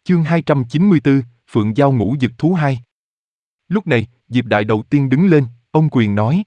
Chương 294, Phượng Giao Ngũ Dực Thú 2. Lúc này, Diệp Đại đầu tiên đứng lên, ông quyền nói.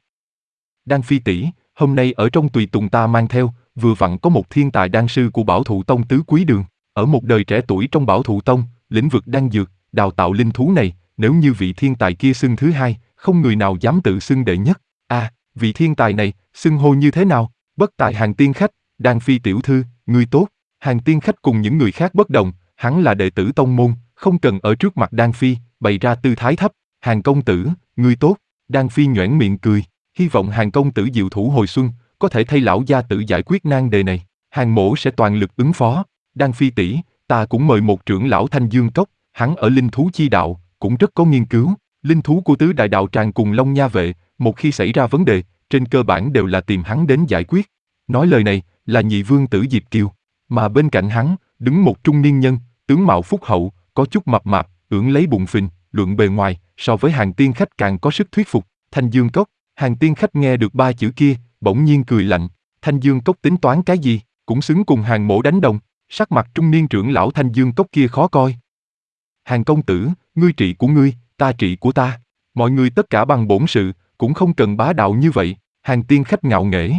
Đan Phi tỷ, hôm nay ở trong tùy tùng ta mang theo, vừa vặn có một thiên tài đan sư của Bảo Thụ Tông Tứ Quý Đường. Ở một đời trẻ tuổi trong Bảo Thụ Tông, lĩnh vực đan dược, đào tạo linh thú này, nếu như vị thiên tài kia xưng thứ hai, không người nào dám tự xưng đệ nhất. Vị thiên tài này, xưng hô như thế nào? Bất tại Hàng Tiên Khách, Đan Phi tiểu thư, ngươi tốt. Hàng Tiên Khách cùng những người khác bất đồng, hắn là đệ tử tông môn, không cần ở trước mặt Đan Phi, bày ra tư thái thấp. Hàng công tử, ngươi tốt. Đan Phi nhoẻn miệng cười, hy vọng Hàng công tử diệu thủ hồi xuân, có thể thay lão gia tử giải quyết nan đề này. Hàng mỗ sẽ toàn lực ứng phó. Đan Phi tỷ, ta cũng mời một trưởng lão Thanh Dương Cốc, hắn ở linh thú chi đạo, cũng rất có nghiên cứu. Linh thú của tứ đại đạo tràng cùng Long Nha vệ, một khi xảy ra vấn đề, trên cơ bản đều là tìm hắn đến giải quyết. Nói lời này, là nhị vương tử Diệp Kiều, mà bên cạnh hắn, đứng một trung niên nhân, tướng mạo phúc hậu, có chút mập mạp, ưỡn lấy bụng phình, luận bề ngoài, so với Hàng Tiên Khách càng có sức thuyết phục. Thanh Dương Cốc. Hàng Tiên Khách nghe được ba chữ kia, bỗng nhiên cười lạnh. Thanh Dương Cốc tính toán cái gì, cũng xứng cùng Hàng mỗ đánh đồng. Sắc mặt trung niên trưởng lão Thanh Dương Cốc kia khó coi. Hàng công tử, ngươi trị của ngươi, ta trị của ta. Mọi người tất cả bằng bổn sự, cũng không cần bá đạo như vậy. Hàng Tiên Khách ngạo nghễ.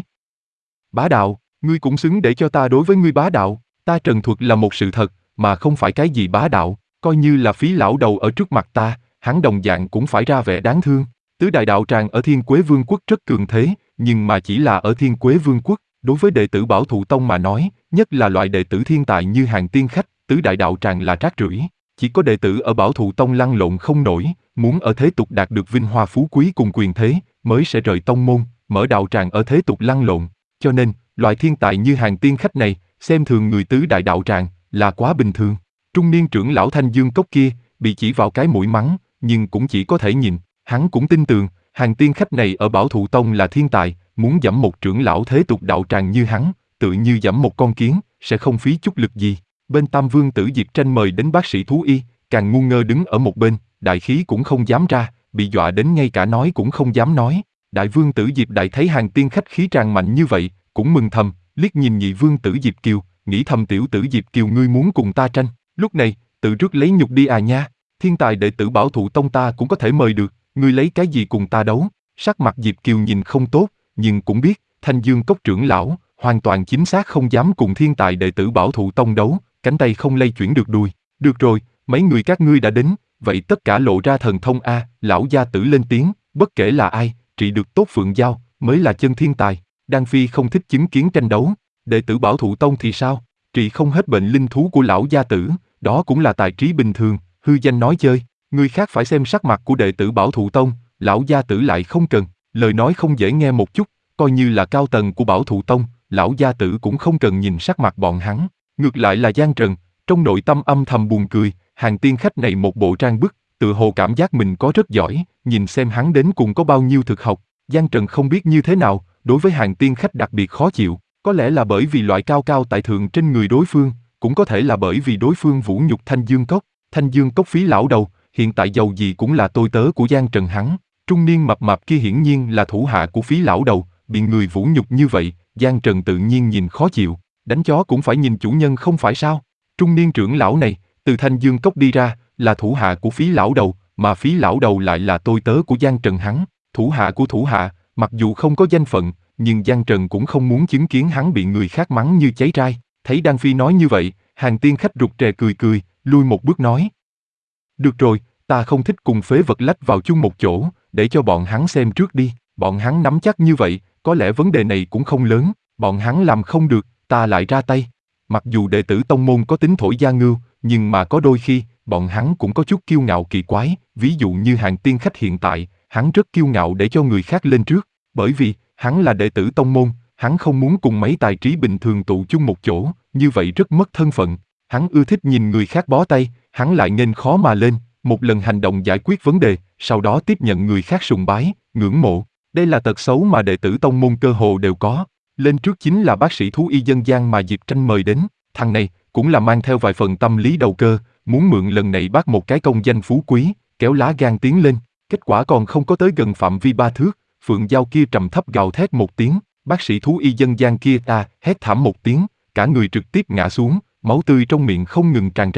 Bá đạo, ngươi cũng xứng để cho ta đối với ngươi bá đạo. Ta trần thuật là một sự thật, mà không phải cái gì bá đạo. Coi như là Phí lão đầu ở trước mặt ta, hắn đồng dạng cũng phải ra vẻ đáng thương. Tứ đại đạo tràng ở Thiên Quế Vương quốc rất cường thế, nhưng mà chỉ là ở Thiên Quế Vương quốc. Đối với đệ tử Bảo Thụ Tông mà nói, nhất là loại đệ tử thiên tài như Hàng Tiên Khách, tứ đại đạo tràng là rác rưởi. Chỉ có đệ tử ở Bảo Thụ Tông lăn lộn không nổi, muốn ở thế tục đạt được vinh hoa phú quý cùng quyền thế, mới sẽ rời tông môn, mở đạo tràng ở thế tục lăn lộn. Cho nên, loại thiên tài như Hàng Tiên Khách này, xem thường người tứ đại đạo tràng, là quá bình thường. Trung niên trưởng lão Thanh Dương Cốc kia, bị chỉ vào cái mũi mắng, nhưng cũng chỉ có thể nhìn. Hắn cũng tin tưởng, Hàng Tiên Khách này ở Bảo Thụ Tông là thiên tài, muốn giẫm một trưởng lão thế tục đạo tràng như hắn, tự như giẫm một con kiến, sẽ không phí chút lực gì. Bên Tam Vương tử Diệp Tranh mời đến bác sĩ thú y, càng ngu ngơ đứng ở một bên, đại khí cũng không dám ra, bị dọa đến ngay cả nói cũng không dám nói. Đại Vương tử Diệp Đại thấy Hàng Tiên Khách khí tràn mạnh như vậy, cũng mừng thầm, liếc nhìn nhị Vương tử Diệp Kiều, nghĩ thầm tiểu tử Diệp Kiều ngươi muốn cùng ta tranh, lúc này, tự rước lấy nhục đi à nha, thiên tài đệ tử Bảo Thụ Tông ta cũng có thể mời được, ngươi lấy cái gì cùng ta đấu? Sắc mặt Diệp Kiều nhìn không tốt, nhưng cũng biết, Thanh Dương Cốc trưởng lão, hoàn toàn chính xác không dám cùng thiên tài đệ tử Bảo Thụ Tông đấu, cánh tay không lay chuyển được đùi. Được rồi, mấy người các ngươi đã đến, vậy tất cả lộ ra thần thông a. Lão gia tử lên tiếng, bất kể là ai, trị được tốt Phượng Giao, mới là chân thiên tài. Đan Phi không thích chứng kiến tranh đấu, đệ tử Bảo Thụ Tông thì sao? Trị không hết bệnh linh thú của lão gia tử, đó cũng là tài trí bình thường, hư danh nói chơi. Người khác phải xem sắc mặt của đệ tử Bảo Thụ Tông, lão gia tử lại không cần, lời nói không dễ nghe một chút, coi như là cao tầng của Bảo Thụ Tông, lão gia tử cũng không cần nhìn sắc mặt bọn hắn. Ngược lại là Giang Trần, trong nội tâm âm thầm buồn cười, Hàng Tiên Khách này một bộ trang bức, tự hồ cảm giác mình có rất giỏi, nhìn xem hắn đến cùng có bao nhiêu thực học. Giang Trần không biết như thế nào, đối với Hàng Tiên Khách đặc biệt khó chịu, có lẽ là bởi vì loại cao cao tại thượng trên người đối phương, cũng có thể là bởi vì đối phương vũ nhục Thanh Dương Cốc. Thanh Dương Cốc Phí lão đầu, hiện tại dầu gì cũng là tôi tớ của Giang Trần hắn. Trung niên mập mạp kia hiển nhiên là thủ hạ của Phí lão đầu, bị người vũ nhục như vậy, Giang Trần tự nhiên nhìn khó chịu. Đánh chó cũng phải nhìn chủ nhân không phải sao? Trung niên trưởng lão này, từ Thanh Dương Cốc đi ra, là thủ hạ của Phí lão đầu, mà Phí lão đầu lại là tôi tớ của Giang Trần hắn. Thủ hạ của thủ hạ, mặc dù không có danh phận, nhưng Giang Trần cũng không muốn chứng kiến hắn bị người khác mắng như cháy trai. Thấy Đan Phi nói như vậy, Hàng Tiên Khách rụt rè cười cười, lui một bước nói. Được rồi, ta không thích cùng phế vật lách vào chung một chỗ, để cho bọn hắn xem trước đi, bọn hắn nắm chắc như vậy, có lẽ vấn đề này cũng không lớn, bọn hắn làm không được, ta lại ra tay. Mặc dù đệ tử tông môn có tính thổi gia ngưu, nhưng mà có đôi khi, bọn hắn cũng có chút kiêu ngạo kỳ quái, ví dụ như Hàng Tiên Khách hiện tại, hắn rất kiêu ngạo để cho người khác lên trước, bởi vì, hắn là đệ tử tông môn, hắn không muốn cùng mấy tài trí bình thường tụ chung một chỗ, như vậy rất mất thân phận. Hắn ưa thích nhìn người khác bó tay, hắn lại nên khó mà lên, một lần hành động giải quyết vấn đề, sau đó tiếp nhận người khác sùng bái, ngưỡng mộ. Đây là tật xấu mà đệ tử tông môn cơ hồ đều có. Lên trước chính là bác sĩ thú y dân gian mà Diệp Tranh mời đến, thằng này cũng là mang theo vài phần tâm lý đầu cơ, muốn mượn lần này bắt một cái công danh phú quý, kéo lá gan tiến lên. Kết quả còn không có tới gần phạm vi 3 thước, Phượng Giao kia trầm thấp gào thét một tiếng, bác sĩ thú y dân gian kia hét thảm một tiếng, cả người trực tiếp ngã xuống, máu tươi trong miệng không ngừng tràn ra.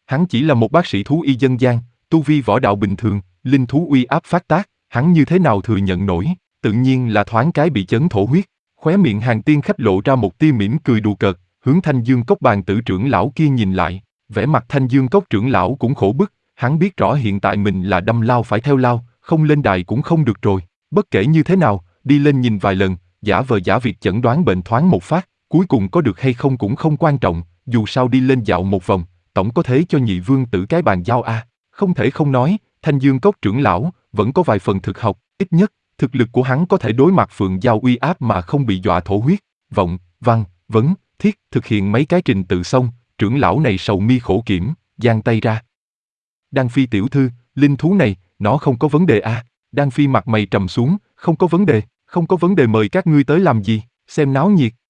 Hắn chỉ là một bác sĩ thú y dân gian, tu vi võ đạo bình thường, linh thú uy áp phát tác, hắn như thế nào thừa nhận nổi, tự nhiên là thoáng cái bị chấn thổ huyết. Khóe miệng Hàng Tiên Khách lộ ra một tia mỉm cười đùa cợt, hướng Thanh Dương Cốc bàn tử trưởng lão kia nhìn lại, vẻ mặt Thanh Dương Cốc trưởng lão cũng khổ bức, hắn biết rõ hiện tại mình là đâm lao phải theo lao, không lên đài cũng không được rồi, bất kể như thế nào, đi lên nhìn vài lần, giả vờ giả việc chẩn đoán bệnh thoáng một phát, cuối cùng có được hay không cũng không quan trọng, dù sao đi lên dạo một vòng, tổng có thế cho nhị vương tử cái bàn giao a. Không thể không nói, Thanh Dương Cốc trưởng lão vẫn có vài phần thực học, ít nhất thực lực của hắn có thể đối mặt Phượng Giao uy áp mà không bị dọa thổ huyết. Vọng, Văn, Vấn, Thiết thực hiện mấy cái trình tự xong, trưởng lão này sầu mi khổ kiểm, giang tay ra. Đan Phi tiểu thư, linh thú này, nó không có vấn đề à? Đan Phi mặt mày trầm xuống, không có vấn đề, không có vấn đề, mời các ngươi tới làm gì, xem náo nhiệt.